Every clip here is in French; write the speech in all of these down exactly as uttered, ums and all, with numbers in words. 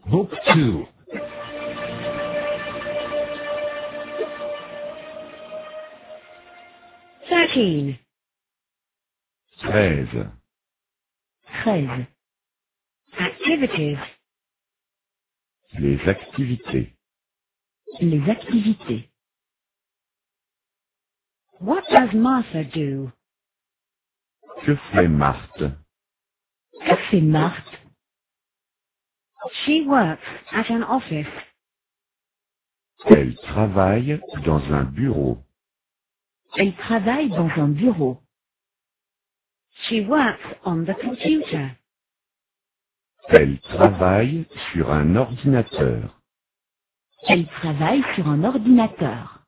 Book two. Thirteen. treize. Treize. Activities. Les activités. Les activités. What does Martha do? Que fait Marthe? Que fait Marthe? She works at an office. Elle travaille dans un bureau. Elle travaille dans un bureau. She works on the computer. Elle travaille sur un ordinateur. Elle travaille sur un ordinateur.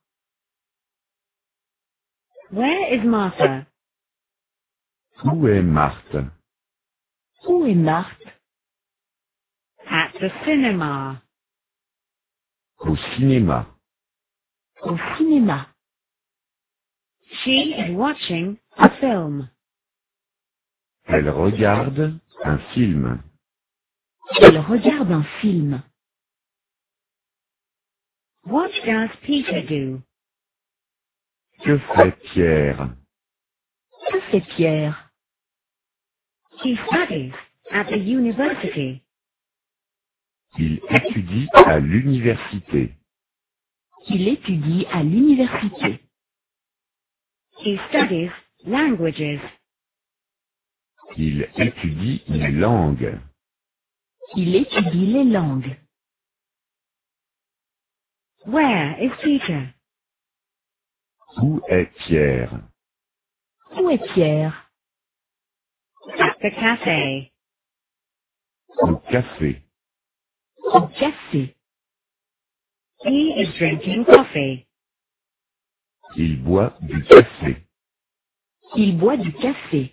Where is Martha? Où est Marthe? Où est Marthe? At the cinema. Au cinéma. Au cinéma. She is watching a film. Elle regarde un film. Elle regarde un film. What does Peter do? Que fait Pierre? Que fait Pierre? He studies at the university. Il étudie à l'université. Il étudie à l'université. He studies languages. Il étudie les langues. Il étudie les langues. Where is Peter? Où est Pierre? Où est Pierre? At the cafe. Au café. Au café. He is drinking coffee. Il boit du café. Il boit du café.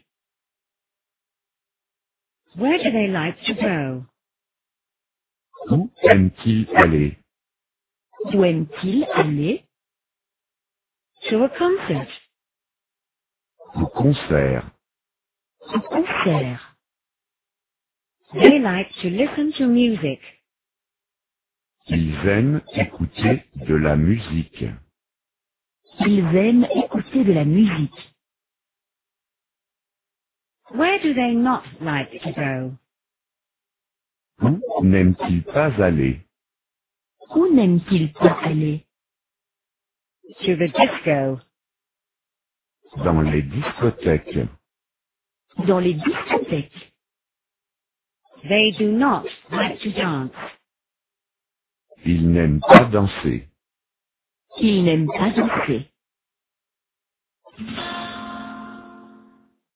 Where do they like to go? Où aime-t-il aller? Où aime-t-il aller? To a concert. Au concert. Au concert. They like to listen to music. Ils aiment écouter de la musique. Ils aiment écouter de la musique. Where do they not like to go? Où n'aime-t-il pas aller? Où n'aime-t-il pas aller? To the disco. Dans les discothèques. Dans les discothèques. They do not like to dance. Ils n'aiment pas danser. Ils n'aiment pas danser.